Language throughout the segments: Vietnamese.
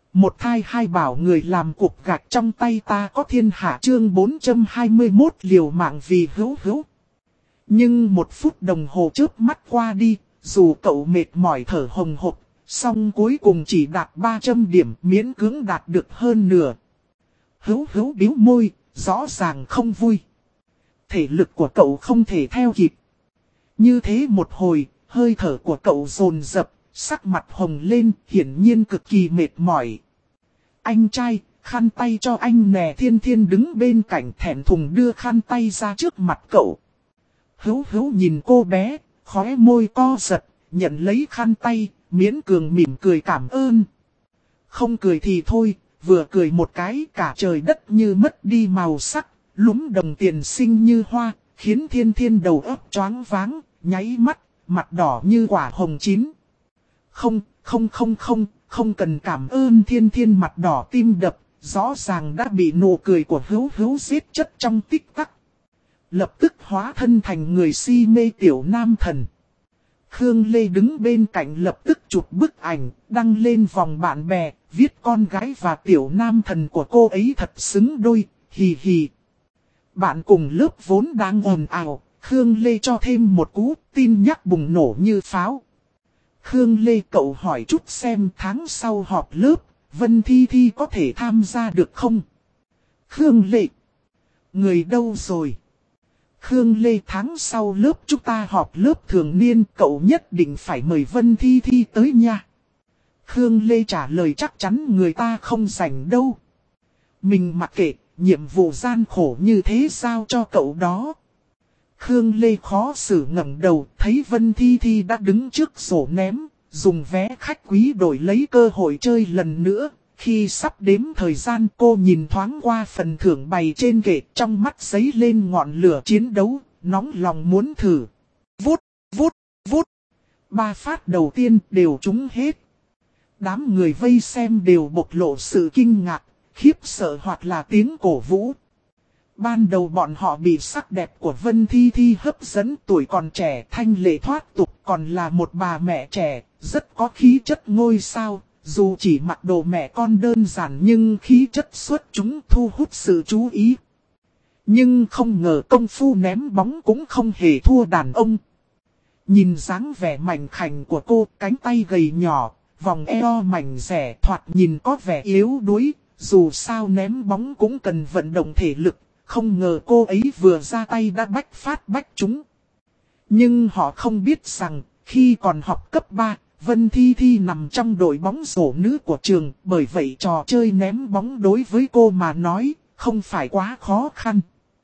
Một thai hai bảo người làm cục gạch trong tay ta có thiên hạ chương 421 liều mạng vì hữu hữu. Nhưng một phút đồng hồ chớp mắt qua đi, dù cậu mệt mỏi thở hồng hộc, song cuối cùng chỉ đạt 300 điểm miễn cưỡng đạt được hơn nửa. Hữu hữu bĩu môi, rõ ràng không vui. Thể lực của cậu không thể theo kịp. Như thế một hồi, hơi thở của cậu dồn dập, sắc mặt hồng lên, hiển nhiên cực kỳ mệt mỏi. Anh trai, khăn tay cho anh nè. Thiên Thiên đứng bên cạnh thẹn thùng đưa khăn tay ra trước mặt cậu. Hữu hữu nhìn cô bé, khóe môi co giật, nhận lấy khăn tay, miễn cường mỉm cười cảm ơn. Không cười thì thôi, vừa cười một cái cả trời đất như mất đi màu sắc, lúm đồng tiền xinh như hoa, khiến Thiên Thiên đầu óc choáng váng, nháy mắt, mặt đỏ như quả hồng chín. Không cần cảm ơn. Thiên Thiên mặt đỏ tim đập, rõ ràng đã bị nụ cười của hữu hữu giết chất trong tích tắc. Lập tức hóa thân thành người si mê tiểu nam thần. Khương Lê đứng bên cạnh lập tức chụp bức ảnh, đăng lên vòng bạn bè, viết con gái và tiểu nam thần của cô ấy thật xứng đôi, hì hì. Bạn cùng lớp vốn đang ồn ào, Khương Lê cho thêm một cú, tin nhắc bùng nổ như pháo. Khương Lê cậu hỏi chút xem tháng sau họp lớp, Vân Thi Thi có thể tham gia được không? Khương Lê. Người đâu rồi? Khương Lê tháng sau lớp chúng ta họp lớp thường niên, cậu nhất định phải mời Vân Thi Thi tới nha. Khương Lê trả lời chắc chắn người ta không rảnh đâu. Mình mặc kệ, nhiệm vụ gian khổ như thế giao cho cậu đó. Khương Lê khó xử ngẩng đầu, thấy Vân Thi Thi đã đứng trước sổ ném, dùng vé khách quý đổi lấy cơ hội chơi lần nữa. Khi sắp đếm thời gian cô nhìn thoáng qua phần thưởng bày trên kệ, trong mắt giấy lên ngọn lửa chiến đấu, nóng lòng muốn thử. Vút, vút, vút. 3 phát đầu tiên đều trúng hết. Đám người vây xem đều bộc lộ sự kinh ngạc, khiếp sợ hoặc là tiếng cổ vũ. Ban đầu bọn họ bị sắc đẹp của Vân Thi Thi hấp dẫn, tuổi còn trẻ thanh lệ thoát tục, còn là một bà mẹ trẻ, rất có khí chất ngôi sao. Dù chỉ mặc đồ mẹ con đơn giản nhưng khí chất xuất chúng thu hút sự chú ý. Nhưng không ngờ công phu ném bóng cũng không hề thua đàn ông. Nhìn dáng vẻ mảnh khảnh của cô, cánh tay gầy nhỏ, vòng eo mảnh rẻ thoạt nhìn có vẻ yếu đuối. Dù sao ném bóng cũng cần vận động thể lực, không ngờ cô ấy vừa ra tay đã bách phát bách trúng. Nhưng họ không biết rằng, khi còn học cấp 3, Vân Thi Thi nằm trong đội bóng rổ nữ của trường, bởi vậy trò chơi ném bóng đối với cô mà nói, không phải quá khó khăn.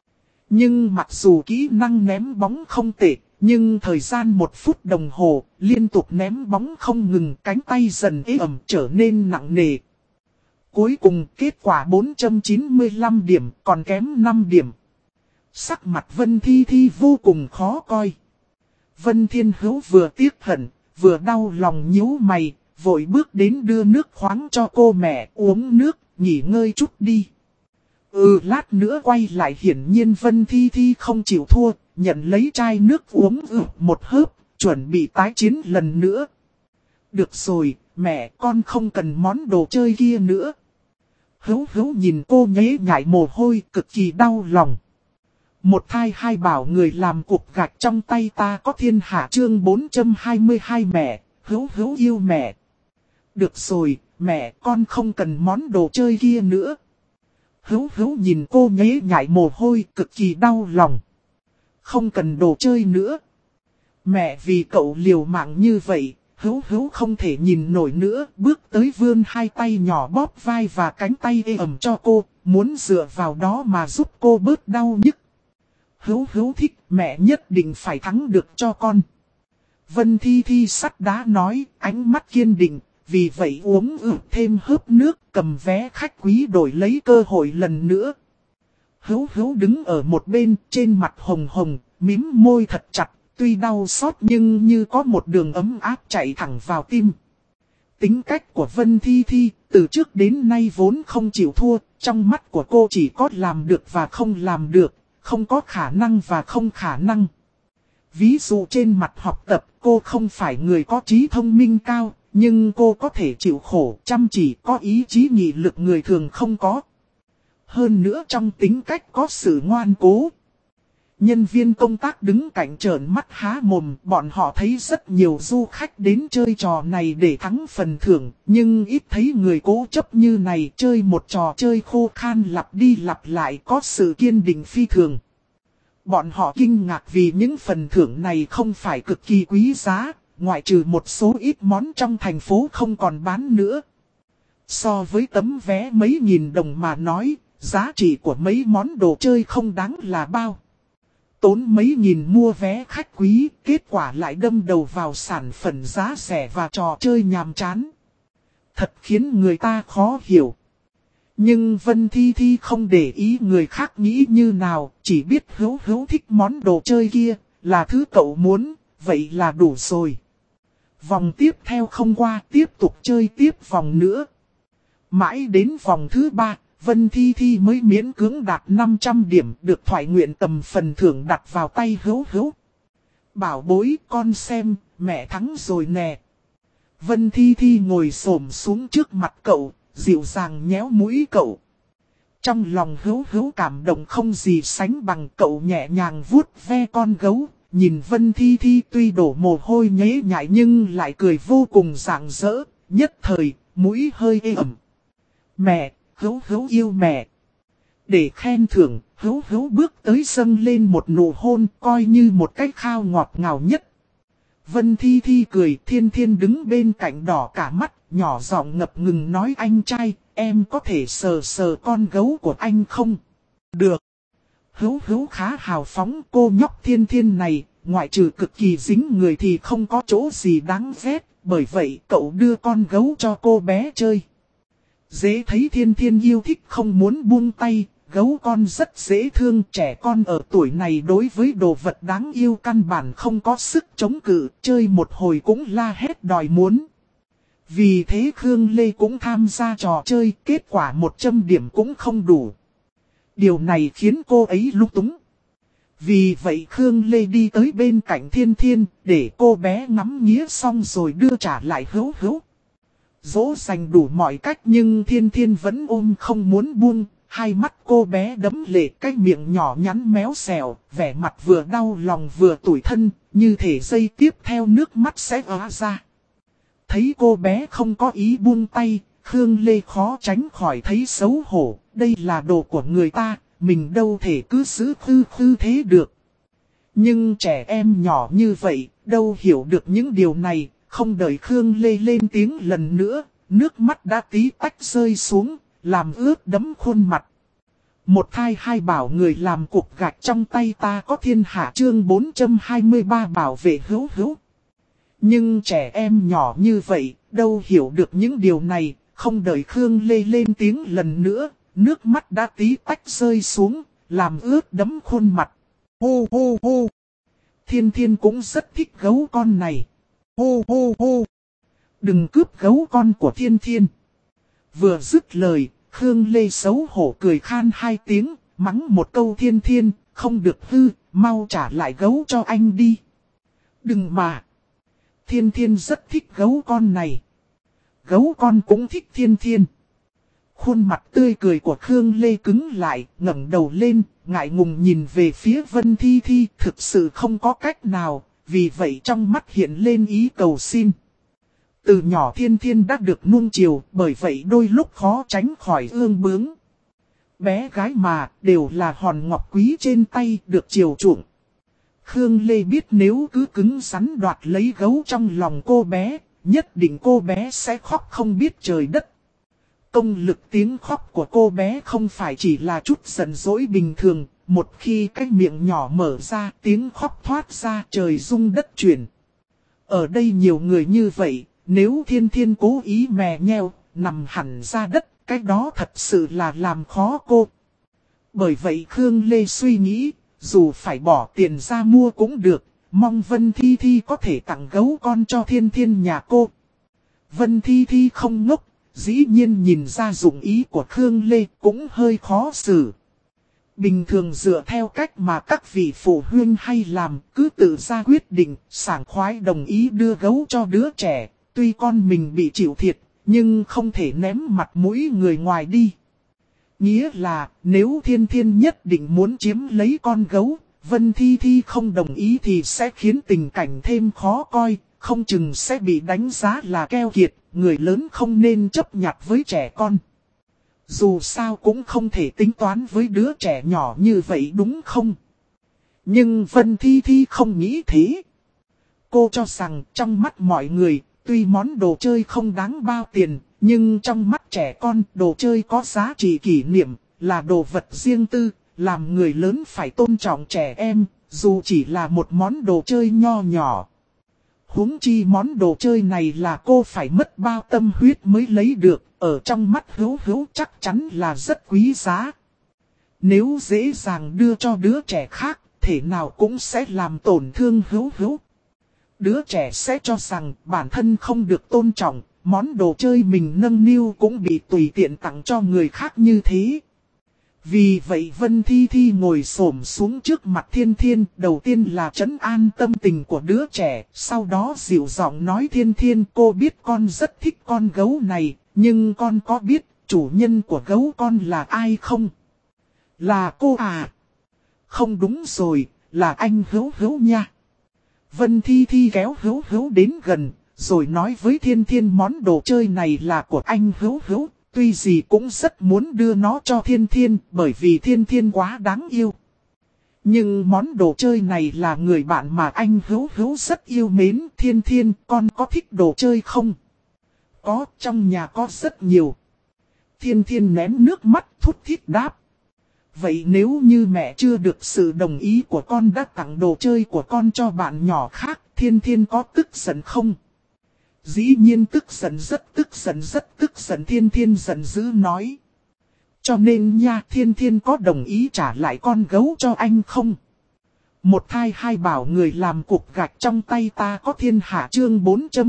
Nhưng mặc dù kỹ năng ném bóng không tệ, nhưng thời gian 1 phút đồng hồ, liên tục ném bóng không ngừng, cánh tay dần ê ẩm trở nên nặng nề. Cuối cùng kết quả 495 điểm, còn kém 5 điểm. Sắc mặt Vân Thi Thi vô cùng khó coi. Vân Thiên Hữu vừa tiếc hận, vừa đau lòng nhíu mày, vội bước đến đưa nước khoáng cho cô mẹ uống nước, nghỉ ngơi chút đi. Lát nữa quay lại, hiển nhiên Vân Thi Thi không chịu thua, nhận lấy chai nước uống một hớp, chuẩn bị tái chiến lần nữa. Được rồi, mẹ con không cần món đồ chơi kia nữa. Hữu Hữu nhìn cô nhễ nhại mồ hôi cực kỳ đau lòng. Một thai hai bảo người làm cục gạch trong tay ta có thiên hạ chương 422 mẹ, Hữu Hữu yêu mẹ. Được rồi, mẹ con không cần món đồ chơi kia nữa. Hữu Hữu nhìn cô nhễ nhại mồ hôi cực kỳ đau lòng. Không cần đồ chơi nữa. Mẹ vì cậu liều mạng như vậy, Hữu Hữu không thể nhìn nổi nữa, bước tới vươn hai tay nhỏ bóp vai và cánh tay ê ẩm cho cô, muốn dựa vào đó mà giúp cô bớt đau nhức. Hữu Hữu thích, mẹ nhất định phải thắng được cho con. Vân Thi Thi sắt đá nói, ánh mắt kiên định, vì vậy uống thêm hớp nước, cầm vé khách quý đổi lấy cơ hội lần nữa. Hữu Hữu đứng ở một bên, trên mặt hồng hồng, mím môi thật chặt, tuy đau xót nhưng như có một đường ấm áp chạy thẳng vào tim. Tính cách của Vân Thi Thi, từ trước đến nay vốn không chịu thua, trong mắt của cô chỉ có làm được và không làm được, không có khả năng và không khả năng. Ví dụ trên mặt học tập, cô không phải người có trí thông minh cao, Nhưng cô có thể chịu khổ, chăm chỉ, có ý chí nghị lực người thường không có. Hơn nữa trong tính cách có sự ngoan cố. Nhân viên công tác đứng cạnh trợn mắt há mồm, bọn họ thấy rất nhiều du khách đến chơi trò này để thắng phần thưởng, nhưng ít thấy người cố chấp như này chơi một trò chơi khô khan lặp đi lặp lại có sự kiên định phi thường. Bọn họ kinh ngạc vì những phần thưởng này không phải cực kỳ quý giá, ngoại trừ một số ít món trong thành phố không còn bán nữa. So với tấm vé mấy nghìn đồng mà nói, giá trị của mấy món đồ chơi không đáng là bao. Tốn mấy nghìn mua vé khách quý, kết quả lại đâm đầu vào sản phẩm giá rẻ và trò chơi nhàm chán. Thật khiến người ta khó hiểu. Nhưng Vân Thi Thi không để ý người khác nghĩ như nào, chỉ biết Hữu Hữu thích món đồ chơi kia, là thứ cậu muốn, vậy là đủ rồi. Vòng tiếp theo không qua, tiếp tục chơi tiếp vòng nữa. Mãi đến vòng thứ 3, Vân Thi Thi mới miễn cưỡng đạt 500 điểm, được thoại nguyện tầm phần thưởng đặt vào tay Hữu Hữu. Bảo bối, con xem, mẹ thắng rồi nè. Vân Thi Thi ngồi xổm xuống trước mặt cậu, dịu dàng nhéo mũi cậu. Trong lòng Hữu Hữu cảm động không gì sánh bằng, cậu nhẹ nhàng vuốt ve con gấu, nhìn Vân Thi Thi tuy đổ mồ hôi nhễ nhại nhưng lại cười vô cùng rạng rỡ, nhất thời, mũi hơi ê ẩm. Mẹ, Hữu Hữu yêu mẹ. Để khen thưởng, Hữu Hữu bước tới dâng lên một nụ hôn coi như một cái khao ngọt ngào nhất. Vân Thi Thi cười, Thiên Thiên đứng bên cạnh đỏ cả mắt, nhỏ giọng ngập ngừng nói anh trai, em có thể sờ sờ con gấu của anh không? Được. Hữu Hữu khá hào phóng, cô nhóc Thiên Thiên này, ngoại trừ cực kỳ dính người thì không có chỗ gì đáng ghét, bởi vậy cậu đưa con gấu cho cô bé chơi. Dễ thấy Thiên Thiên yêu thích không muốn buông tay, gấu con rất dễ thương, trẻ con ở tuổi này đối với đồ vật đáng yêu căn bản không có sức chống cự, chơi một hồi cũng la hét đòi muốn. Vì thế Khương Lê cũng tham gia trò chơi, kết quả 100 điểm cũng không đủ. Điều này khiến cô ấy lung túng. Vì vậy Khương Lê đi tới bên cạnh Thiên Thiên, để cô bé ngắm nghía xong rồi đưa trả lại Hữu Hữu. Dỗ dành đủ mọi cách nhưng Thiên Thiên vẫn ôm không muốn buông, hai mắt cô bé đẫm lệ, cái miệng nhỏ nhắn méo xèo, vẻ mặt vừa đau lòng vừa tủi thân, như thể giây tiếp theo nước mắt sẽ ứa ra. Thấy cô bé không có ý buông tay, Khương Lê khó tránh khỏi thấy xấu hổ, đây là đồ của người ta, mình đâu thể cứ giữ khư thế được. Nhưng trẻ em nhỏ như vậy, đâu hiểu được những điều này, không đợi Khương Lê lên tiếng lần nữa, nước mắt đã tí tách rơi xuống, làm ướt đẫm khuôn mặt. Một thai hai bảo người làm cục gạch trong tay ta có thiên hạ chương 423 bảo vệ Hữu Hữu. Nhưng trẻ em nhỏ như vậy, đâu hiểu được những điều này, không đợi Khương Lê lên tiếng lần nữa, nước mắt đã tí tách rơi xuống, làm ướt đẫm khuôn mặt. Hô hô hô. Thiên Thiên cũng rất thích gấu con này. Hô hô hô. Đừng cướp gấu con của Thiên Thiên. Vừa dứt lời, Khương Lê xấu hổ cười khan hai tiếng, mắng một câu Thiên Thiên, không được hư, mau trả lại gấu cho anh đi. Đừng mà. Thiên Thiên rất thích gấu con này. Gấu con cũng thích Thiên Thiên. Khuôn mặt tươi cười của Khương Lê cứng lại, ngẩng đầu lên, ngại ngùng nhìn về phía Vân Thi Thi, thực sự không có cách nào, vì vậy trong mắt hiện lên ý cầu xin. Từ nhỏ Thiên Thiên đã được nuông chiều, bởi vậy đôi lúc khó tránh khỏi ương bướng. Bé gái mà, đều là hòn ngọc quý trên tay, được chiều chuộng. Khương Lê biết nếu cứ cứng rắn đoạt lấy gấu trong lòng cô bé, nhất định cô bé sẽ khóc không biết trời đất. Công lực tiếng khóc của cô bé không phải chỉ là chút giận dỗi bình thường, một khi cái miệng nhỏ mở ra tiếng khóc thoát ra trời rung đất chuyển. Ở đây nhiều người như vậy, nếu Thiên Thiên cố ý mè nheo, nằm hẳn ra đất, cái đó thật sự là làm khó cô. Bởi vậy Khương Lê suy nghĩ, dù phải bỏ tiền ra mua cũng được, mong Vân Thi Thi có thể tặng gấu con cho Thiên Thiên nhà cô. Vân Thi Thi không ngốc, dĩ nhiên nhìn ra dụng ý của Khương Lê cũng hơi khó xử. Bình thường dựa theo cách mà các vị phụ huynh hay làm, cứ tự ra quyết định, sảng khoái đồng ý đưa gấu cho đứa trẻ, tuy con mình bị chịu thiệt, nhưng không thể ném mặt mũi người ngoài đi. Nghĩa là, nếu Thiên Thiên nhất định muốn chiếm lấy con gấu, Vân Thi Thi không đồng ý thì sẽ khiến tình cảnh thêm khó coi, không chừng sẽ bị đánh giá là keo kiệt, người lớn không nên chấp nhặt với trẻ con. Dù sao cũng không thể tính toán với đứa trẻ nhỏ như vậy đúng không? Nhưng Vân Thi Thi không nghĩ thế. Cô cho rằng trong mắt mọi người, tuy món đồ chơi không đáng bao tiền, nhưng trong mắt trẻ con đồ chơi có giá trị kỷ niệm, là đồ vật riêng tư, làm người lớn phải tôn trọng trẻ em, dù chỉ là một món đồ chơi nho nhỏ. Huống chi món đồ chơi này là cô phải mất bao tâm huyết mới lấy được, ở trong mắt Hữu Hữu chắc chắn là rất quý giá. Nếu dễ dàng đưa cho đứa trẻ khác, thể nào cũng sẽ làm tổn thương Hữu Hữu. Đứa trẻ sẽ cho rằng bản thân không được tôn trọng, món đồ chơi mình nâng niu cũng bị tùy tiện tặng cho người khác như thế. Vì vậy Vân Thi Thi ngồi xổm xuống trước mặt Thiên Thiên, đầu tiên là trấn an tâm tình của đứa trẻ, sau đó dịu giọng nói Thiên Thiên, cô biết con rất thích con gấu này, nhưng con có biết chủ nhân của gấu con là ai không? Là cô à? Không đúng rồi, là anh Hữu Hữu nha. Vân Thi Thi kéo Hữu Hữu đến gần, rồi nói với Thiên Thiên món đồ chơi này là của anh Hữu Hữu. Tuy gì cũng rất muốn đưa nó cho Thiên Thiên bởi vì Thiên Thiên quá đáng yêu. Nhưng món đồ chơi này là người bạn mà anh Hữu Hữu rất yêu mến. Thiên Thiên, con có thích đồ chơi không? Có, trong nhà có rất nhiều. Thiên Thiên ném nước mắt thút thít đáp. Vậy nếu như mẹ chưa được sự đồng ý của con đã tặng đồ chơi của con cho bạn nhỏ khác, Thiên Thiên có tức giận không? Dĩ nhiên tức giận, rất tức giận, Thiên Thiên giận dữ nói. Cho nên nha, Thiên Thiên có đồng ý trả lại con gấu cho anh không? Một thai hai bảo người làm cục gạch trong tay ta có thiên hạ chương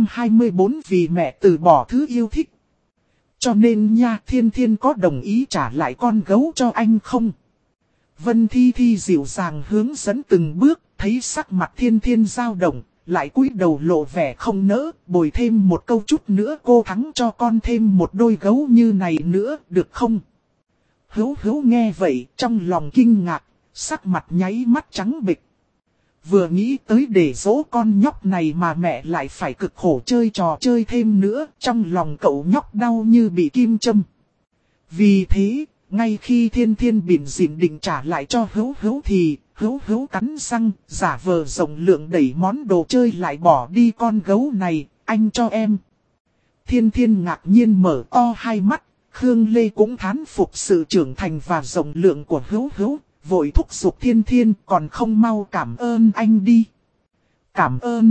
424 vì mẹ từ bỏ thứ yêu thích. Cho nên nha, Thiên Thiên có đồng ý trả lại con gấu cho anh không? Vân Thi Thi dịu dàng hướng dẫn từng bước, thấy sắc mặt Thiên Thiên dao động. Lại cúi đầu lộ vẻ không nỡ, bồi thêm một câu chút nữa cô thắng cho con thêm một đôi gấu như này nữa, được không? Hữu Hữu nghe vậy, trong lòng kinh ngạc, sắc mặt nháy mắt trắng bệch. Vừa nghĩ tới để dỗ con nhóc này mà mẹ lại phải cực khổ chơi trò chơi thêm nữa, trong lòng cậu nhóc đau như bị kim châm. Vì thế, ngay khi Thiên Thiên bỉm dịn định trả lại cho Hữu Hữu thì Hữu Hữu cắn răng, giả vờ rộng lượng đẩy món đồ chơi lại bỏ đi con gấu này, anh cho em. Thiên Thiên ngạc nhiên mở to hai mắt, Khương Lê cũng thán phục sự trưởng thành và rộng lượng của Hữu Hữu, vội thúc giục Thiên Thiên còn không mau cảm ơn anh đi. Cảm ơn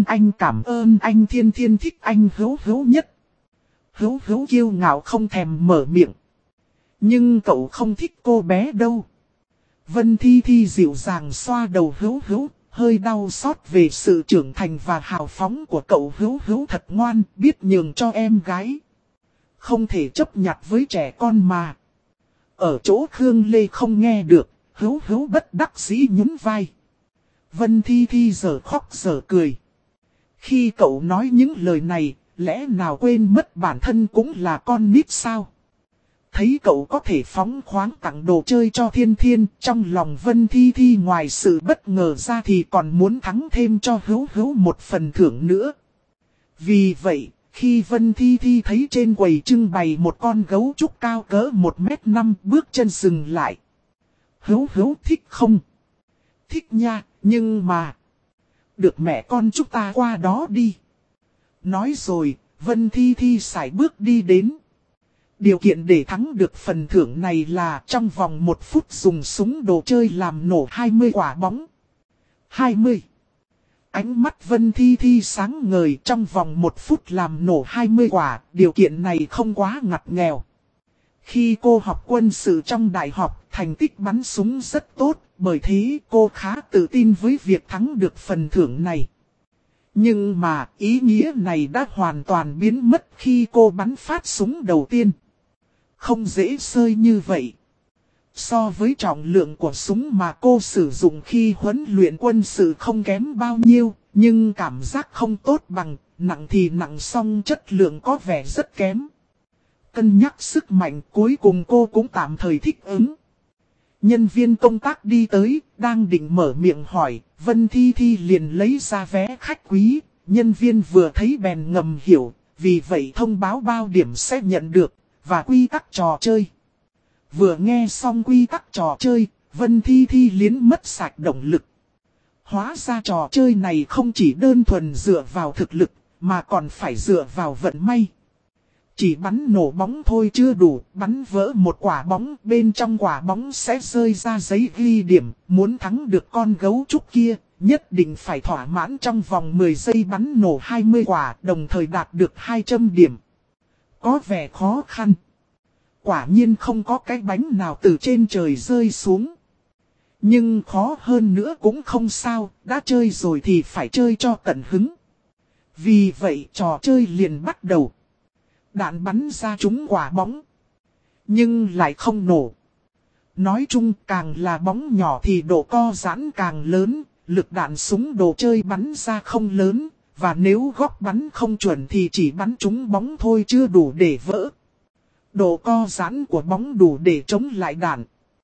anh Thiên Thiên thích anh Hữu Hữu nhất. Hữu Hữu kiêu ngạo không thèm mở miệng. Nhưng cậu không thích cô bé đâu. Vân Thi Thi dịu dàng xoa đầu Hữu Hữu, hơi đau xót về sự trưởng thành và hào phóng của cậu Hữu Hữu thật ngoan, biết nhường cho em gái. Không thể chấp nhặt với trẻ con mà. Ở chỗ Khương Lê không nghe được, Hữu Hữu bất đắc dĩ nhún vai. Vân Thi Thi giờ khóc giờ cười. Khi cậu nói những lời này, lẽ nào quên mất bản thân cũng là con nít sao? Thấy cậu có thể phóng khoáng tặng đồ chơi cho Thiên Thiên, trong lòng Vân Thi Thi ngoài sự bất ngờ ra thì còn muốn thắng thêm cho Hữu Hữu một phần thưởng nữa. Vì vậy, khi Vân Thi Thi thấy trên quầy trưng bày một con gấu trúc cao cỡ 1m5 bước chân dừng lại. Hữu Hữu thích không? Thích nha, nhưng mà... Được mẹ con chúng ta qua đó đi. Nói rồi, Vân Thi Thi sải bước đi đến. Điều kiện để thắng được phần thưởng này là trong vòng 1 phút dùng súng đồ chơi làm nổ 20 quả bóng. 20. Ánh mắt Vân Thi Thi sáng ngời, trong vòng 1 phút làm nổ 20 quả, điều kiện này không quá ngặt nghèo. Khi cô học quân sự trong đại học, thành tích bắn súng rất tốt, bởi thế cô khá tự tin với việc thắng được phần thưởng này. Nhưng mà ý nghĩa này đã hoàn toàn biến mất khi cô bắn phát súng đầu tiên. Không dễ sơi như vậy. So với trọng lượng của súng mà cô sử dụng khi huấn luyện quân sự không kém bao nhiêu, nhưng cảm giác không tốt bằng, nặng thì nặng song chất lượng có vẻ rất kém. Cân nhắc sức mạnh cuối cùng cô cũng tạm thời thích ứng. Nhân viên công tác đi tới, đang định mở miệng hỏi, Vân Thi Thi liền lấy ra vé khách quý. Nhân viên vừa thấy bèn ngầm hiểu, vì vậy thông báo bao điểm sẽ nhận được, và quy tắc trò chơi. Vừa nghe xong quy tắc trò chơi, Vân Thi Thi liến mất sạch động lực. Hóa ra trò chơi này không chỉ đơn thuần dựa vào thực lực, mà còn phải dựa vào vận may. Chỉ bắn nổ bóng thôi chưa đủ, bắn vỡ một quả bóng, bên trong quả bóng sẽ rơi ra giấy ghi điểm. Muốn thắng được con gấu trúc kia, nhất định phải thỏa mãn trong vòng 10 giây bắn nổ 20 quả, đồng thời đạt được 200 điểm. Có vẻ khó khăn. Quả nhiên không có cái bánh nào từ trên trời rơi xuống. Nhưng khó hơn nữa cũng không sao, đã chơi rồi thì phải chơi cho tận hứng. Vì vậy trò chơi liền bắt đầu. Đạn bắn ra trúng quả bóng, nhưng lại không nổ. Nói chung càng là bóng nhỏ thì độ co giãn càng lớn, lực đạn súng đồ chơi bắn ra không lớn, và nếu góc bắn không chuẩn thì chỉ bắn trúng bóng thôi chưa đủ để vỡ. Độ co giãn của bóng đủ để chống lại đạn.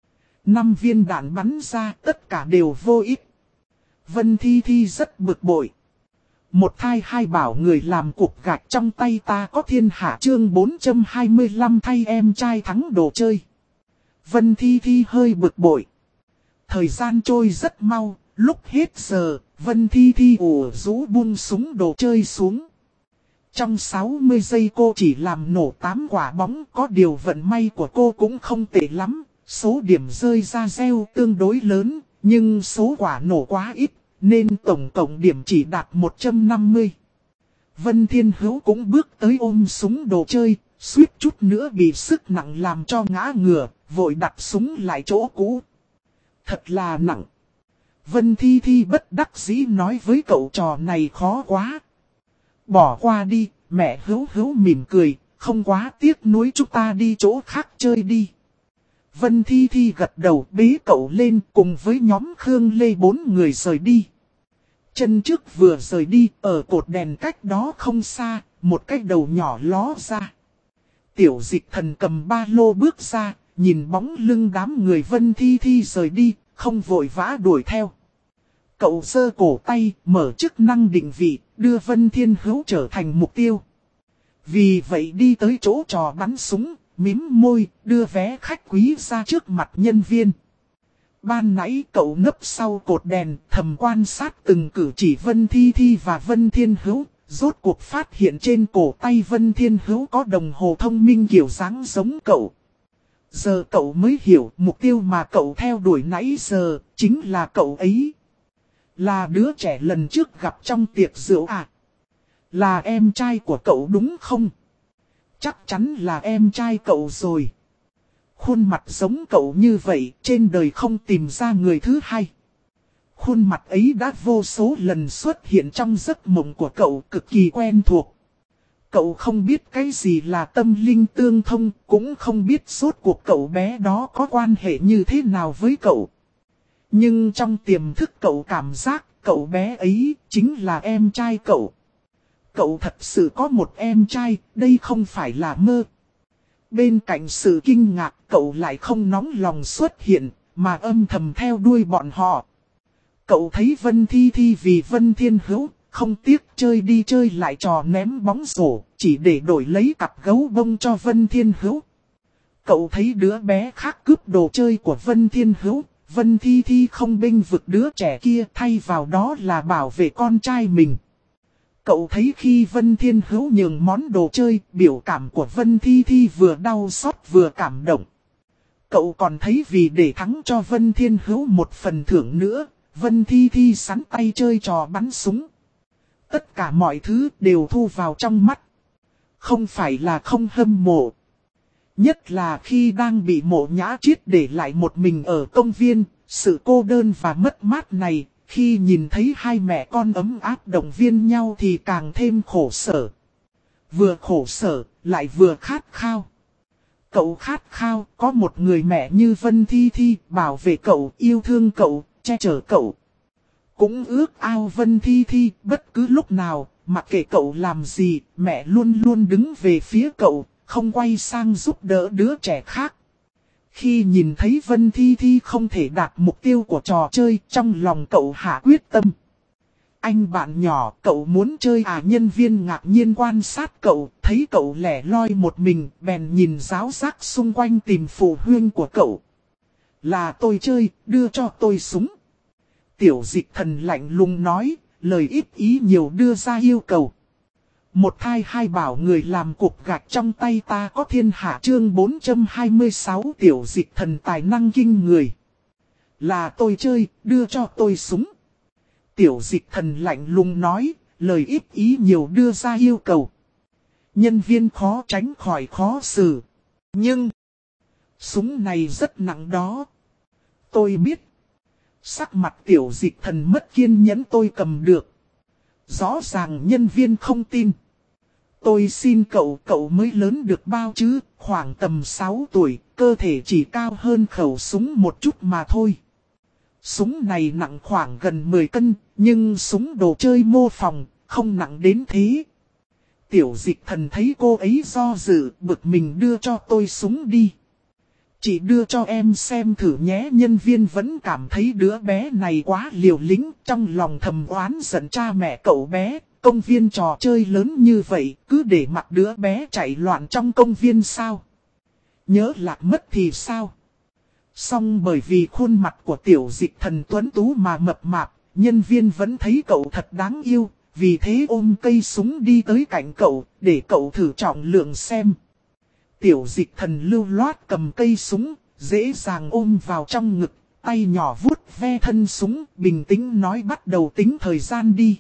5 viên đạn bắn ra tất cả đều vô ích. Vân Thi Thi rất bực bội. Một thai hai bảo người làm cục gạch trong tay ta có thiên hạ chương 425 thay em trai thắng đồ chơi. Vân Thi Thi hơi bực bội. Thời gian trôi rất mau, lúc hết giờ, Vân Thi Thi ủ rũ buông súng đồ chơi xuống. Trong 60 giây cô chỉ làm nổ 8 quả bóng, có điều vận may của cô cũng không tệ lắm. Số điểm rơi ra gieo tương đối lớn, nhưng số quả nổ quá ít, nên tổng cộng điểm chỉ đạt 150. Vân Thiên Hữu cũng bước tới ôm súng đồ chơi, suýt chút nữa bị sức nặng làm cho ngã ngửa, vội đặt súng lại chỗ cũ. Thật là nặng. Vân Thi Thi bất đắc dĩ nói với cậu trò này khó quá. Bỏ qua đi, mẹ Hữu Hữu mỉm cười, không quá tiếc nuối chúng ta đi chỗ khác chơi đi. Vân Thi Thi gật đầu bế cậu lên cùng với nhóm Khương Lê 4 người rời đi. Chân trước vừa rời đi, ở cột đèn cách đó không xa, một cái đầu nhỏ ló ra. Tiểu Dịch Thần cầm ba lô bước ra, nhìn bóng lưng đám người Vân Thi Thi rời đi, không vội vã đuổi theo. Cậu giơ cổ tay, mở chức năng định vị, đưa Vân Thiên Hữu trở thành mục tiêu. Vì vậy đi tới chỗ trò bắn súng, mím môi, đưa vé khách quý ra trước mặt nhân viên. Ban nãy cậu nấp sau cột đèn, thầm quan sát từng cử chỉ Vân Thi Thi và Vân Thiên Hữu, rốt cuộc phát hiện trên cổ tay Vân Thiên Hữu có đồng hồ thông minh kiểu dáng giống cậu. Giờ cậu mới hiểu mục tiêu mà cậu theo đuổi nãy giờ, chính là cậu ấy. Là đứa trẻ lần trước gặp trong tiệc rượu à? Là em trai của cậu đúng không? Chắc chắn là em trai cậu rồi. Khuôn mặt giống cậu như vậy, trên đời không tìm ra người thứ hai. Khuôn mặt ấy đã vô số lần xuất hiện trong giấc mộng của cậu, cực kỳ quen thuộc. Cậu không biết cái gì là tâm linh tương thông, cũng không biết suốt cuộc cậu bé đó có quan hệ như thế nào với cậu. Nhưng trong tiềm thức cậu cảm giác cậu bé ấy chính là em trai cậu. Cậu thật sự có một em trai, đây không phải là mơ. Bên cạnh sự kinh ngạc, cậu lại không nóng lòng xuất hiện, mà âm thầm theo đuôi bọn họ. Cậu thấy Vân Thi Thi vì Vân Thiên Hữu, không tiếc chơi đi chơi lại trò ném bóng rổ, chỉ để đổi lấy cặp gấu bông cho Vân Thiên Hữu. Cậu thấy đứa bé khác cướp đồ chơi của Vân Thiên Hữu, Vân Thi Thi không bênh vực đứa trẻ kia, thay vào đó là bảo vệ con trai mình. Cậu thấy khi Vân Thiên Hữu nhường món đồ chơi, biểu cảm của Vân Thi Thi vừa đau xót vừa cảm động. Cậu còn thấy vì để thắng cho Vân Thiên Hữu một phần thưởng nữa, Vân Thi Thi sắn tay chơi trò bắn súng. Tất cả mọi thứ đều thu vào trong mắt. Không phải là không hâm mộ. Nhất là khi đang bị Mộ Nhã Triết để lại một mình ở công viên, sự cô đơn và mất mát này, khi nhìn thấy hai mẹ con ấm áp động viên nhau thì càng thêm khổ sở. Vừa khổ sở, lại vừa khát khao. Cậu khát khao có một người mẹ như Vân Thi Thi bảo vệ cậu, yêu thương cậu, che chở cậu. Cũng ước ao Vân Thi Thi bất cứ lúc nào, mặc kệ cậu làm gì, mẹ luôn luôn đứng về phía cậu, không quay sang giúp đỡ đứa trẻ khác. Khi nhìn thấy Vân Thi Thi không thể đạt mục tiêu của trò chơi, trong lòng cậu hạ quyết tâm. Anh bạn nhỏ, cậu muốn chơi à? Nhân viên ngạc nhiên quan sát cậu, thấy cậu lẻ loi một mình, bèn nhìn ráo rác xung quanh tìm phụ huynh của cậu. Là tôi chơi, đưa cho tôi súng. Tiểu Dịch Thần lạnh lùng nói, lời ít ý nhiều đưa ra yêu cầu. Một thai hai bảo người làm cục gạch trong tay ta có thiên hạ. Chương 426 Tiểu Dịch Thần tài năng kinh người. Là tôi chơi, đưa cho tôi súng. Tiểu Dịch Thần lạnh lùng nói, lời ít ý nhiều đưa ra yêu cầu. Nhân viên khó tránh khỏi khó xử. Nhưng, súng này rất nặng đó. Tôi biết. Sắc mặt Tiểu Dịch Thần mất kiên nhẫn. Tôi cầm được. Rõ ràng nhân viên không tin. Tôi xin cậu, cậu mới lớn được bao chứ, khoảng tầm 6 tuổi, cơ thể chỉ cao hơn khẩu súng một chút mà thôi. Súng này nặng khoảng gần 10 cân, nhưng súng đồ chơi mô phỏng, không nặng đến thế. Tiểu Dịch Thần thấy cô ấy do dự, bực mình đưa cho tôi súng đi. Chỉ đưa cho em xem thử nhé. Nhân viên vẫn cảm thấy đứa bé này quá liều lĩnh, trong lòng thầm oán giận cha mẹ cậu bé. Công viên trò chơi lớn như vậy, cứ để mặc đứa bé chạy loạn trong công viên sao? Nhớ lạc mất thì sao? Song bởi vì khuôn mặt của Tiểu Dịch Thần tuấn tú mà mập mạp, nhân viên vẫn thấy cậu thật đáng yêu, vì thế ôm cây súng đi tới cạnh cậu, để cậu thử trọng lượng xem. Tiểu Dịch Thần lưu loát cầm cây súng, dễ dàng ôm vào trong ngực, tay nhỏ vuốt ve thân súng, bình tĩnh nói bắt đầu tính thời gian đi.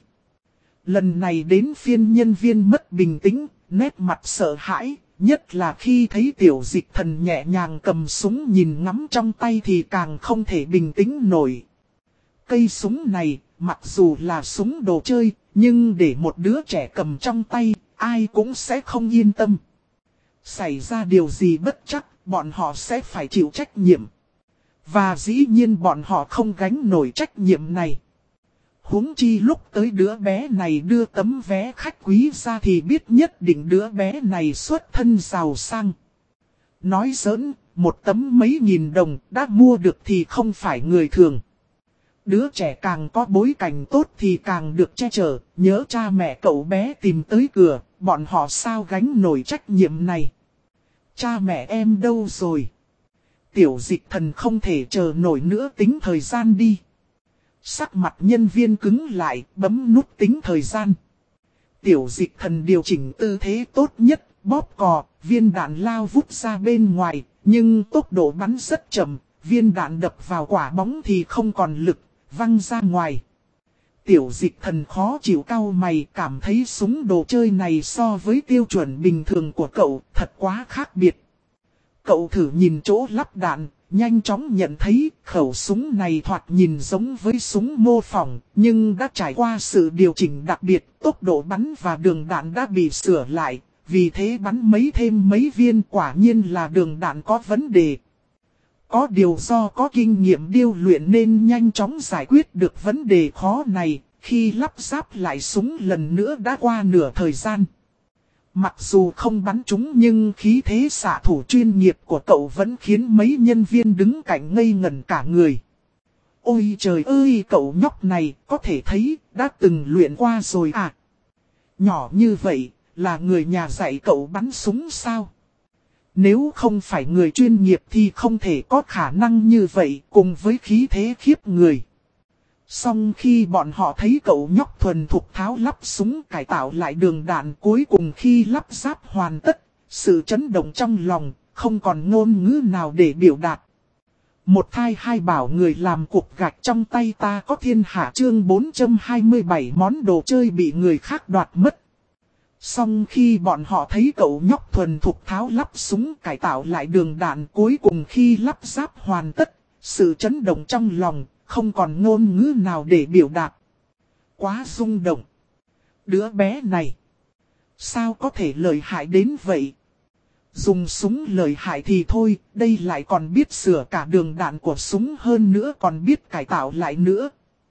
Lần này đến phiên nhân viên mất bình tĩnh, nét mặt sợ hãi, nhất là khi thấy Tiểu Dịch Thần nhẹ nhàng cầm súng nhìn ngắm trong tay thì càng không thể bình tĩnh nổi. Cây súng này, mặc dù là súng đồ chơi, nhưng để một đứa trẻ cầm trong tay, ai cũng sẽ không yên tâm. Xảy ra điều gì bất chắc, bọn họ sẽ phải chịu trách nhiệm. Và dĩ nhiên bọn họ không gánh nổi trách nhiệm này. Huống chi lúc tới đứa bé này đưa tấm vé khách quý ra thì biết nhất định đứa bé này xuất thân giàu sang. Nói giỡn, một tấm mấy nghìn đồng đã mua được thì không phải người thường. Đứa trẻ càng có bối cảnh tốt thì càng được che chở, nhớ cha mẹ cậu bé tìm tới cửa, bọn họ sao gánh nổi trách nhiệm này. Cha mẹ em đâu rồi? Tiểu Dịch Thần không thể chờ nổi nữa, tính thời gian đi. Sắc mặt nhân viên cứng lại, bấm nút tính thời gian. Tiểu Dịch Thần điều chỉnh tư thế tốt nhất, bóp cò, viên đạn lao vút ra bên ngoài, nhưng tốc độ bắn rất chậm, viên đạn đập vào quả bóng thì không còn lực, văng ra ngoài. Tiểu Dịch Thần khó chịu cau mày, cảm thấy súng đồ chơi này so với tiêu chuẩn bình thường của cậu thật quá khác biệt. Cậu thử nhìn chỗ lắp đạn, nhanh chóng nhận thấy khẩu súng này thoạt nhìn giống với súng mô phỏng, nhưng đã trải qua sự điều chỉnh đặc biệt, tốc độ bắn và đường đạn đã bị sửa lại, vì thế bắn thêm mấy viên quả nhiên là đường đạn có vấn đề. Có điều do có kinh nghiệm điêu luyện nên nhanh chóng giải quyết được vấn đề khó này, khi lắp ráp lại súng lần nữa đã qua nửa thời gian. Mặc dù không bắn trúng nhưng khí thế xạ thủ chuyên nghiệp của cậu vẫn khiến mấy nhân viên đứng cạnh ngây ngẩn cả người. Ôi trời ơi, cậu nhóc này có thể thấy đã từng luyện qua rồi à? Nhỏ như vậy là người nhà dạy cậu bắn súng sao? Nếu không phải người chuyên nghiệp thì không thể có khả năng như vậy cùng với khí thế khiếp người. Song khi bọn họ thấy cậu nhóc thuần thục tháo lắp súng cải tạo lại đường đạn, cuối cùng khi lắp ráp hoàn tất, sự chấn động trong lòng, không còn ngôn ngữ nào để biểu đạt. Một thai hai bảo người làm cục gạch trong tay ta có thiên hạ. Chương 427 món đồ chơi bị người khác đoạt mất. Song khi bọn họ thấy cậu nhóc thuần thục tháo lắp súng cải tạo lại đường đạn, cuối cùng khi lắp ráp hoàn tất, sự chấn động trong lòng, không còn ngôn ngữ nào để biểu đạt. Quá rung động. Đứa bé này, sao có thể lợi hại đến vậy? Dùng súng lợi hại thì thôi, đây lại còn biết sửa cả đường đạn của súng, hơn nữa còn biết cải tạo lại nữa.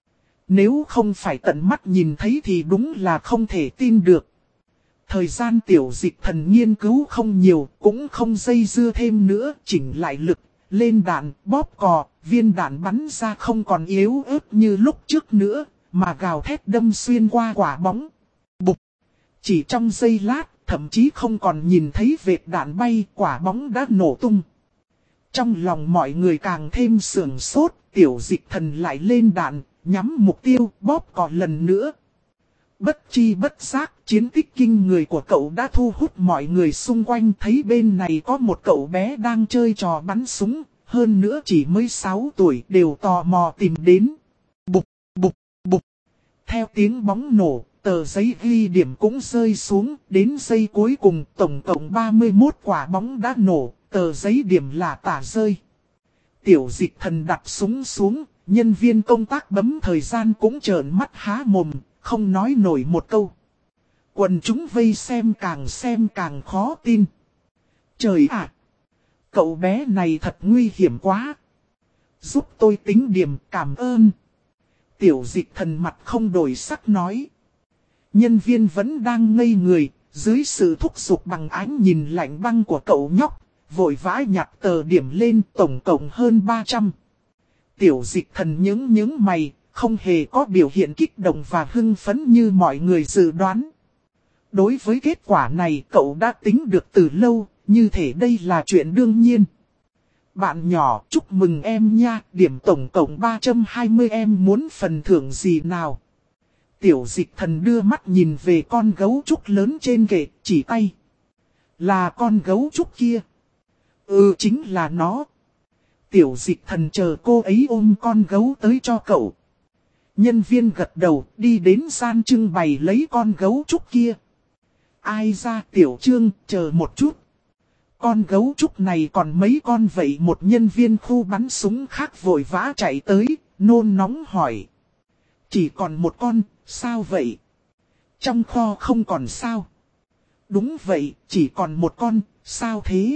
Nếu không phải tận mắt nhìn thấy thì đúng là không thể tin được. Thời gian tiểu dịch thần nghiên cứu không nhiều, cũng không dây dưa thêm nữa, chỉnh lại lực, lên đạn, bóp cò, viên đạn bắn ra không còn yếu ớt như lúc trước nữa, mà gào thét đâm xuyên qua quả bóng. Bụp! Chỉ trong giây lát, thậm chí không còn nhìn thấy vệt đạn bay, quả bóng đã nổ tung. Trong lòng mọi người càng thêm sưởng sốt, tiểu dịch thần lại lên đạn, nhắm mục tiêu, bóp cò lần nữa. Bất chi bất giác, chiến tích kinh người của cậu đã thu hút mọi người xung quanh, thấy bên này có một cậu bé đang chơi trò bắn súng, hơn nữa chỉ mới 6 tuổi đều tò mò tìm đến. Bụp, bụp, bụp. Theo tiếng bóng nổ, tờ giấy ghi điểm cũng rơi xuống, đến giây cuối cùng tổng cộng 31 quả bóng đã nổ, tờ giấy điểm là tả rơi. Tiểu dịch thần đặt súng xuống, nhân viên công tác bấm thời gian cũng trợn mắt há mồm, không nói nổi một câu. Quần chúng vây xem càng khó tin. Trời ạ! Cậu bé này thật nguy hiểm quá. Giúp tôi tính điểm, cảm ơn. Tiểu dịch thần mặt không đổi sắc nói. Nhân viên vẫn đang ngây người, dưới sự thúc giục bằng ánh nhìn lạnh băng của cậu nhóc, vội vã nhặt tờ điểm lên, tổng cộng hơn 300. Tiểu dịch thần những mày, không hề có biểu hiện kích động và hưng phấn như mọi người dự đoán. Đối với kết quả này cậu đã tính được từ lâu, như thể đây là chuyện đương nhiên. Bạn nhỏ, chúc mừng em nha, điểm tổng cộng 320, em muốn phần thưởng gì nào? Tiểu dịch thần đưa mắt nhìn về con gấu trúc lớn trên kệ, chỉ tay. Là con gấu trúc kia. Ừ, chính là nó. Tiểu dịch thần chờ cô ấy ôm con gấu tới cho cậu. Nhân viên gật đầu, đi đến gian trưng bày lấy con gấu trúc kia. Ai ra tiểu trương, chờ một chút. Con gấu trúc này còn mấy con vậy? Một nhân viên khu bắn súng khác vội vã chạy tới, nôn nóng hỏi. Chỉ còn một con, sao vậy? Trong kho không còn sao? Đúng vậy, chỉ còn một con, sao thế?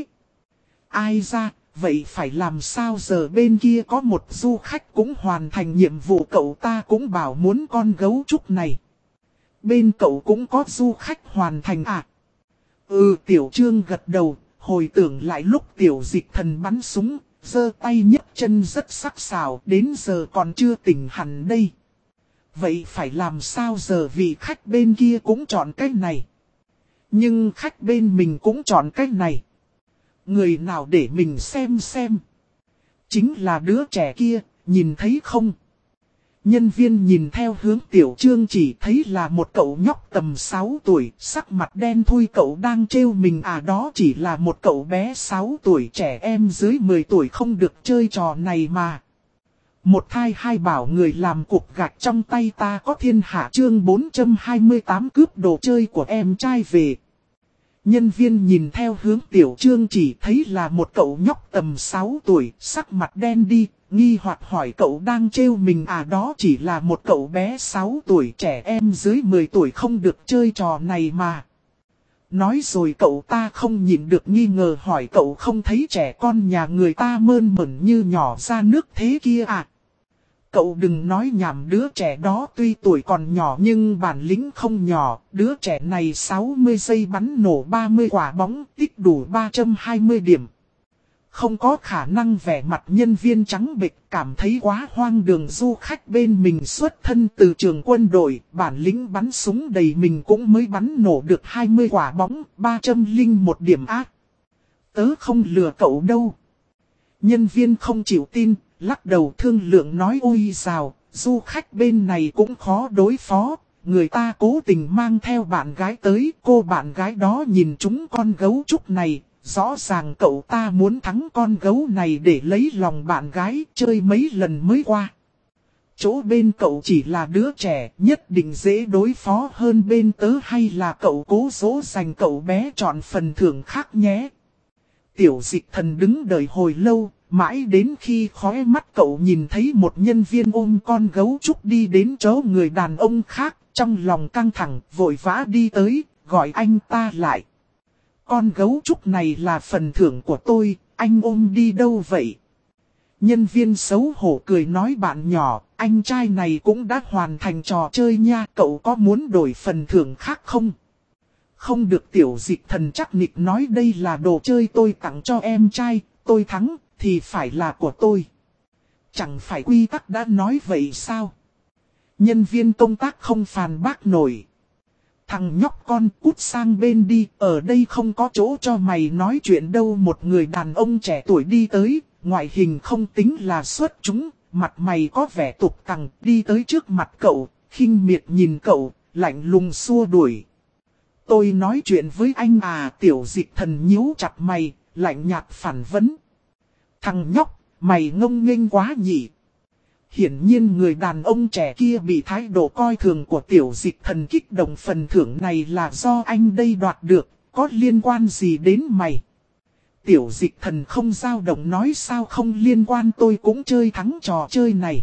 Ai ra, vậy phải làm sao giờ? Bên kia có một du khách cũng hoàn thành nhiệm vụ, cậu ta cũng bảo muốn con gấu trúc này. Bên cậu cũng có du khách hoàn thành à? Ừ, tiểu trương gật đầu, hồi tưởng lại lúc tiểu dịch thần bắn súng, giơ tay nhấc chân rất sắc sảo, đến giờ còn chưa tỉnh hẳn đây. Vậy phải làm sao giờ? Vì khách bên kia cũng chọn cách này. Nhưng khách bên mình cũng chọn cách này. Người nào để mình xem. Chính là đứa trẻ kia, nhìn thấy không? Nhân viên nhìn theo hướng tiểu trương chỉ thấy là một cậu nhóc tầm 6 tuổi, sắc mặt đen thui. Cậu đang trêu mình à? Đó chỉ là một cậu bé 6 tuổi, trẻ em dưới 10 tuổi không được chơi trò này mà. Một thai hai bảo người làm cục gạch trong tay ta có thiên hạ. Chương 428 cướp đồ chơi của em trai về. Nhân viên nhìn theo hướng tiểu trương chỉ thấy là một cậu nhóc tầm 6 tuổi, sắc mặt đen đi, nghi hoặc hỏi cậu đang trêu mình à? Đó chỉ là một cậu bé 6 tuổi, trẻ em dưới 10 tuổi không được chơi trò này mà. Nói rồi cậu ta không nhịn được nghi ngờ hỏi cậu không thấy trẻ con nhà người ta mơn mởn như nhỏ ra nước thế kia à? Cậu đừng nói nhảm, đứa trẻ đó tuy tuổi còn nhỏ nhưng bản lĩnh không nhỏ, đứa trẻ này 60 giây bắn nổ 30 quả bóng, tích đủ 320 điểm. Không có khả năng. Vẻ mặt nhân viên trắng bệch, cảm thấy quá hoang đường. Du khách bên mình xuất thân từ trường quân đội, bản lĩnh bắn súng đầy mình cũng mới bắn nổ được 20 quả bóng, 301 điểm ác. Tớ không lừa cậu đâu. Nhân viên không chịu tin, lắc đầu thương lượng nói ôi dào, du khách bên này cũng khó đối phó. Người ta cố tình mang theo bạn gái tới, cô bạn gái đó nhìn chúng con gấu trúc này. Rõ ràng cậu ta muốn thắng con gấu này để lấy lòng bạn gái, chơi mấy lần mới qua. Chỗ bên cậu chỉ là đứa trẻ, nhất định dễ đối phó hơn bên tớ, hay là cậu cố dỗ dành cậu bé chọn phần thưởng khác nhé. Tiểu dịch thần đứng đợi hồi lâu, mãi đến khi khóe mắt cậu nhìn thấy một nhân viên ôm con gấu trúc đi đến chỗ người đàn ông khác, trong lòng căng thẳng, vội vã đi tới, gọi anh ta lại. Con gấu trúc này là phần thưởng của tôi, anh ôm đi đâu vậy? Nhân viên xấu hổ cười nói bạn nhỏ, anh trai này cũng đã hoàn thành trò chơi nha, cậu có muốn đổi phần thưởng khác không? Không được, Tiểu Dịch Thần chắc nịch nói đây là đồ chơi tôi tặng cho em trai, tôi thắng thì phải là của tôi. Chẳng phải quy tắc đã nói vậy sao? Nhân viên công tác không phàn bác nổi. Thằng nhóc con cút sang bên đi, ở đây không có chỗ cho mày nói chuyện đâu. Một người đàn ông trẻ tuổi đi tới, ngoại hình không tính là xuất chúng, mặt mày có vẻ tục tằng, đi tới trước mặt cậu, khinh miệt nhìn cậu, lạnh lùng xua đuổi. Tôi nói chuyện với anh à? Tiểu Dịch Thần nhíu chặt mày, lạnh nhạt phản vấn. Thằng nhóc, mày ngông nghênh quá nhỉ? Hiển nhiên người đàn ông trẻ kia bị thái độ coi thường của Tiểu Dịch Thần kích động. Phần thưởng này là do anh đây đoạt được, có liên quan gì đến mày? Tiểu Dịch Thần không dao động nói sao không liên quan, tôi cũng chơi thắng trò chơi này.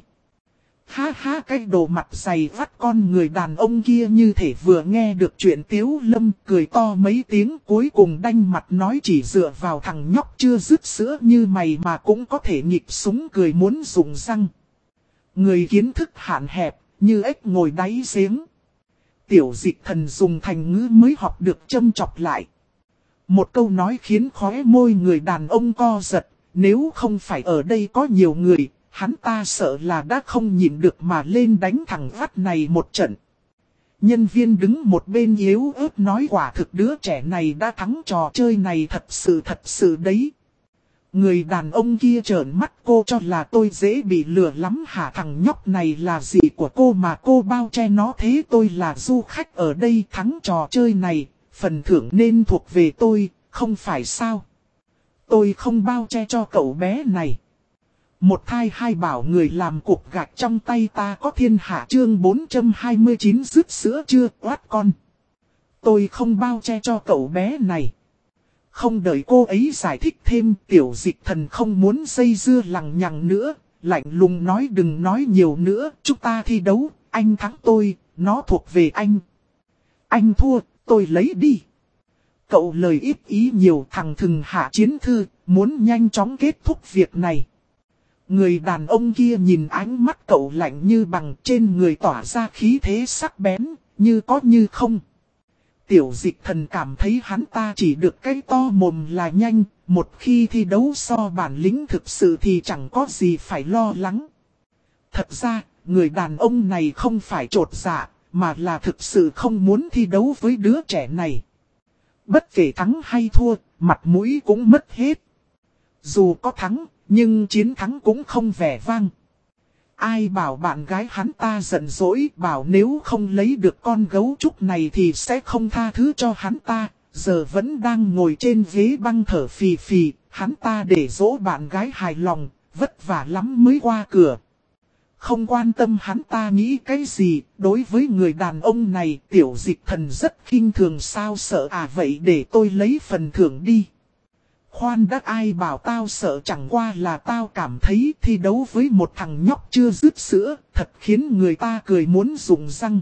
Ha ha, cái đồ mặt dày vắt con. Người đàn ông kia như thể vừa nghe được chuyện Tiếu Lâm, cười to mấy tiếng, cuối cùng đanh mặt nói chỉ dựa vào thằng nhóc chưa dứt sữa như mày mà cũng có thể nhịp súng, cười muốn dùng răng. Người kiến thức hạn hẹp, như ếch ngồi đáy giếng. Tiểu Dịch Thần dùng thành ngữ mới học được châm chọc lại. Một câu nói khiến khóe môi người đàn ông co giật, nếu không phải ở đây có nhiều người, hắn ta sợ là đã không nhịn được mà lên đánh thằng vắt này một trận. Nhân viên đứng một bên yếu ớt nói quả thực đứa trẻ này đã thắng trò chơi này thật sự đấy. Người đàn ông kia trợn mắt, cô cho là tôi dễ bị lừa lắm hả? Thằng nhóc này là gì của cô mà cô bao che nó thế? Tôi là du khách ở đây, thắng trò chơi này, phần thưởng nên thuộc về tôi, không phải sao? Tôi không bao che cho cậu bé này. Một thai hai bảo người làm cục gạch trong tay ta có thiên hạ. Chương 429 dứt sữa chưa oát con. Tôi không bao che cho cậu bé này. Không đợi cô ấy giải thích thêm, Tiểu Dịch Thần không muốn dây dưa lằng nhằng nữa, lạnh lùng nói đừng nói nhiều nữa, chúng ta thi đấu, anh thắng tôi, nó thuộc về anh. Anh thua, tôi lấy đi. Cậu lời ít ý nhiều, thằng thừng hạ chiến thư, muốn nhanh chóng kết thúc việc này. Người đàn ông kia nhìn ánh mắt cậu lạnh như bằng, trên người tỏa ra khí thế sắc bén, như có như không. Tiểu Dịch Thần cảm thấy hắn ta chỉ được cái to mồm là nhanh, một khi thi đấu so bản lĩnh thực sự thì chẳng có gì phải lo lắng. Thật ra, người đàn ông này không phải trột dạ, mà là thực sự không muốn thi đấu với đứa trẻ này. Bất kể thắng hay thua, mặt mũi cũng mất hết. Dù có thắng, nhưng chiến thắng cũng không vẻ vang. Ai bảo bạn gái hắn ta giận dỗi, bảo nếu không lấy được con gấu trúc này thì sẽ không tha thứ cho hắn ta. Giờ vẫn đang ngồi trên ghế băng thở phì phì, hắn ta để dỗ bạn gái hài lòng, vất vả lắm mới qua cửa. Không quan tâm hắn ta nghĩ cái gì, đối với người đàn ông này Tiểu Dịch Thần rất khinh thường. Sao sợ à? Vậy để tôi lấy phần thưởng đi. Khoan đã, ai bảo tao sợ, chẳng qua là tao cảm thấy thi đấu với một thằng nhóc chưa dứt sữa, thật khiến người ta cười muốn rụng răng.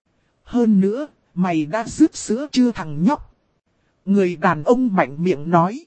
Hơn nữa, mày đã dứt sữa chưa thằng nhóc? Người đàn ông mạnh miệng nói.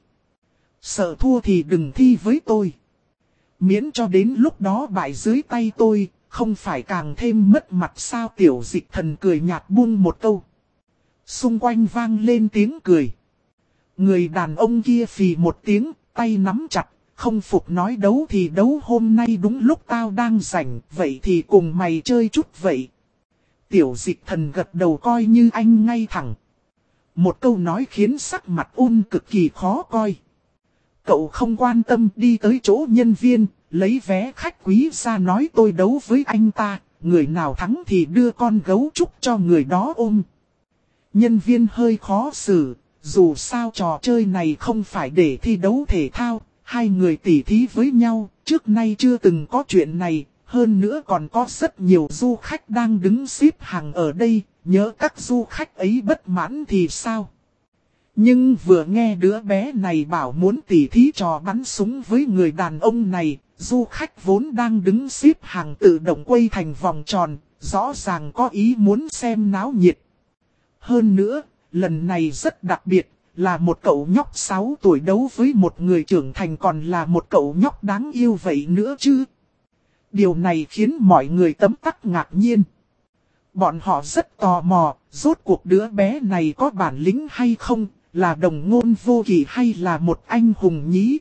Sợ thua thì đừng thi với tôi. Miễn cho đến lúc đó bại dưới tay tôi, không phải càng thêm mất mặt sao? Tiểu Dịch Thần cười nhạt buông một câu. Xung quanh vang lên tiếng cười. Người đàn ông kia phì một tiếng, tay nắm chặt, không phục nói đấu thì đấu, hôm nay đúng lúc tao đang rảnh, vậy thì cùng mày chơi chút vậy. Tiểu Dịch Thần gật đầu coi như anh ngay thẳng. Một câu nói khiến sắc mặt cực kỳ khó coi. Cậu không quan tâm đi tới chỗ nhân viên, lấy vé khách quý ra nói tôi đấu với anh ta, người nào thắng thì đưa con gấu trúc cho người đó ôm. Nhân viên hơi khó xử. Dù sao trò chơi này không phải để thi đấu thể thao, hai người tỉ thí với nhau, trước nay chưa từng có chuyện này, hơn nữa còn có rất nhiều du khách đang đứng xếp hàng ở đây, nhớ các du khách ấy bất mãn thì sao? Nhưng vừa nghe đứa bé này bảo muốn tỉ thí trò bắn súng với người đàn ông này, du khách vốn đang đứng xếp hàng tự động quay thành vòng tròn, rõ ràng có ý muốn xem náo nhiệt. Hơn nữa, lần này rất đặc biệt, là một cậu nhóc 6 tuổi đấu với một người trưởng thành còn là một cậu nhóc đáng yêu vậy nữa chứ. Điều này khiến mọi người tấm tắc ngạc nhiên. Bọn họ rất tò mò, rốt cuộc đứa bé này có bản lĩnh hay không, là đồng ngôn vô kỵ hay là một anh hùng nhí.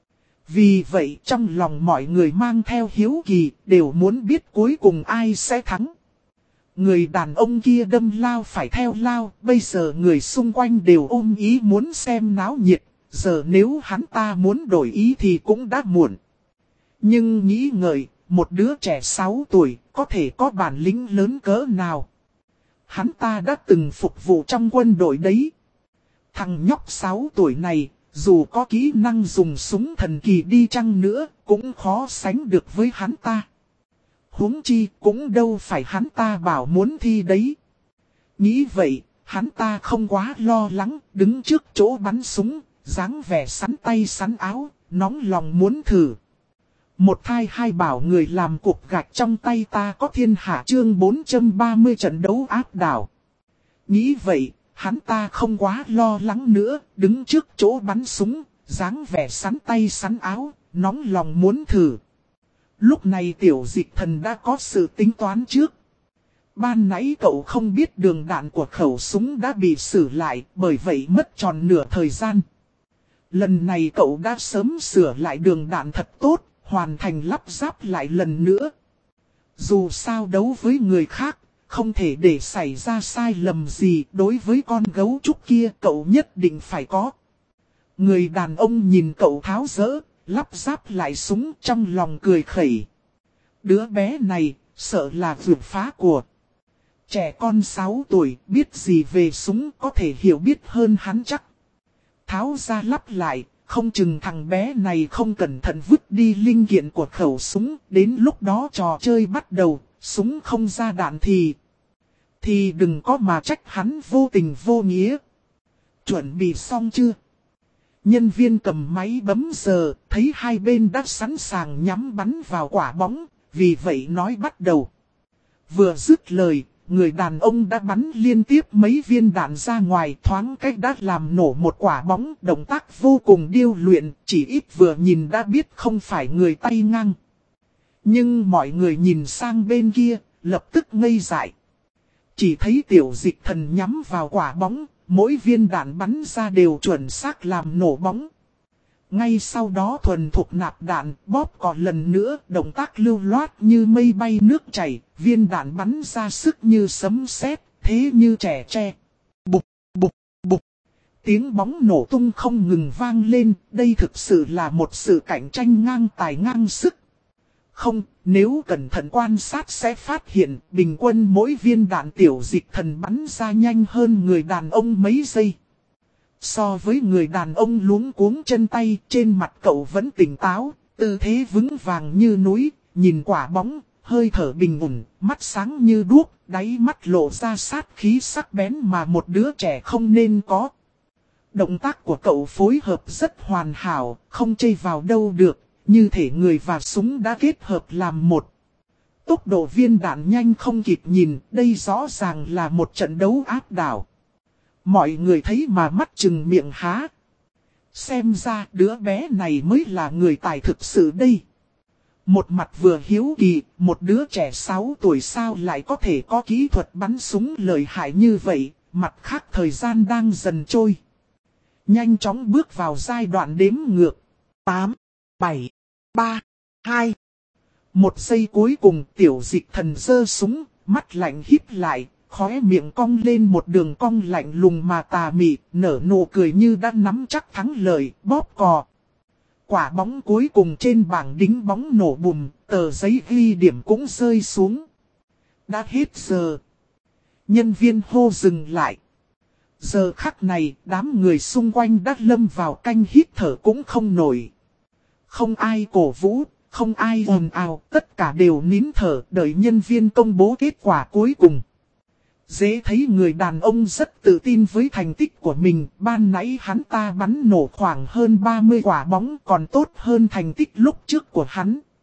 Vì vậy trong lòng mọi người mang theo hiếu kỳ, đều muốn biết cuối cùng ai sẽ thắng. Người đàn ông kia đâm lao phải theo lao, bây giờ người xung quanh đều ôm ý muốn xem náo nhiệt, giờ nếu hắn ta muốn đổi ý thì cũng đã muộn. Nhưng nghĩ ngợi, một đứa trẻ 6 tuổi có thể có bản lĩnh lớn cỡ nào. Hắn ta đã từng phục vụ trong quân đội đấy. Thằng nhóc 6 tuổi này, dù có kỹ năng dùng súng thần kỳ đi chăng nữa, cũng khó sánh được với hắn ta. Huống chi cũng đâu phải hắn ta bảo muốn thi đấy. Nghĩ vậy, hắn ta không quá lo lắng, đứng trước chỗ bắn súng, dáng vẻ sắn tay sắn áo, nóng lòng muốn thử. Một thai hai bảo người làm cục gạch trong tay ta có thiên hạ chương 430 trận đấu áp đảo. Nghĩ vậy, hắn ta không quá lo lắng nữa, đứng trước chỗ bắn súng, dáng vẻ sắn tay sắn áo, nóng lòng muốn thử. Lúc này tiểu dịch thần đã có sự tính toán trước. Ban nãy cậu không biết đường đạn của khẩu súng đã bị sửa lại, bởi vậy mất tròn nửa thời gian. Lần này cậu đã sớm sửa lại đường đạn thật tốt, hoàn thành lắp ráp lại lần nữa. Dù sao đấu với người khác, không thể để xảy ra sai lầm gì, đối với con gấu trúc kia cậu nhất định phải có. Người đàn ông nhìn cậu tháo dỡ, lắp ráp lại súng trong lòng cười khẩy. Đứa bé này, sợ là vượt phá của. Trẻ con 6 tuổi, biết gì về súng có thể hiểu biết hơn hắn chắc. Tháo ra lắp lại, không chừng thằng bé này không cẩn thận vứt đi linh kiện của khẩu súng. Đến lúc đó trò chơi bắt đầu, súng không ra đạn thì đừng có mà trách hắn vô tình vô nghĩa. Chuẩn bị xong chưa? Nhân viên cầm máy bấm giờ, thấy hai bên đã sẵn sàng nhắm bắn vào quả bóng, vì vậy nói bắt đầu. Vừa dứt lời, người đàn ông đã bắn liên tiếp mấy viên đạn ra ngoài, thoáng cách đã làm nổ một quả bóng, động tác vô cùng điêu luyện, chỉ ít vừa nhìn đã biết không phải người tay ngang. Nhưng mọi người nhìn sang bên kia, lập tức ngây dại. Chỉ thấy tiểu dịch thần nhắm vào quả bóng, mỗi viên đạn bắn ra đều chuẩn xác làm nổ bóng. Ngay sau đó thuần thục nạp đạn, bóp cò lần nữa, động tác lưu loát như mây bay nước chảy, viên đạn bắn ra sức như sấm sét, thế như trẻ tre. Bục, bục, bục. Tiếng bóng nổ tung không ngừng vang lên, đây thực sự là một sự cạnh tranh ngang tài ngang sức. Không, nếu cẩn thận quan sát sẽ phát hiện bình quân mỗi viên đạn tiểu dịch thần bắn ra nhanh hơn người đàn ông mấy giây. So với người đàn ông luống cuống chân tay, trên mặt cậu vẫn tỉnh táo, tư thế vững vàng như núi, nhìn quả bóng, hơi thở bình ổn, mắt sáng như đuốc, đáy mắt lộ ra sát khí sắc bén mà một đứa trẻ không nên có. Động tác của cậu phối hợp rất hoàn hảo, không chây vào đâu được. Như thể người và súng đã kết hợp làm một. Tốc độ viên đạn nhanh không kịp nhìn, đây rõ ràng là một trận đấu áp đảo. Mọi người thấy mà mắt trừng miệng há. Xem ra đứa bé này mới là người tài thực sự đây. Một mặt vừa hiếu kỳ, một đứa trẻ 6 tuổi sao lại có thể có kỹ thuật bắn súng lợi hại như vậy, mặt khác thời gian đang dần trôi. Nhanh chóng bước vào giai đoạn đếm ngược. 8, 7, 3, 2. Một giây cuối cùng tiểu dịch thần giơ súng, mắt lạnh híp lại, khóe miệng cong lên một đường cong lạnh lùng mà tà mị, nở nụ cười như đã nắm chắc thắng lợi, bóp cò. Quả bóng cuối cùng trên bảng đính bóng nổ bùm, tờ giấy ghi điểm cũng rơi xuống. Đã hết giờ. Nhân viên hô dừng lại. Giờ khắc này, đám người xung quanh đã lâm vào canh hít thở cũng không nổi. Không ai cổ vũ, không ai ồn ào, tất cả đều nín thở đợi nhân viên công bố kết quả cuối cùng. Dễ thấy người đàn ông rất tự tin với thành tích của mình, ban nãy hắn ta bắn nổ khoảng hơn 30 quả bóng còn tốt hơn thành tích lúc trước của hắn.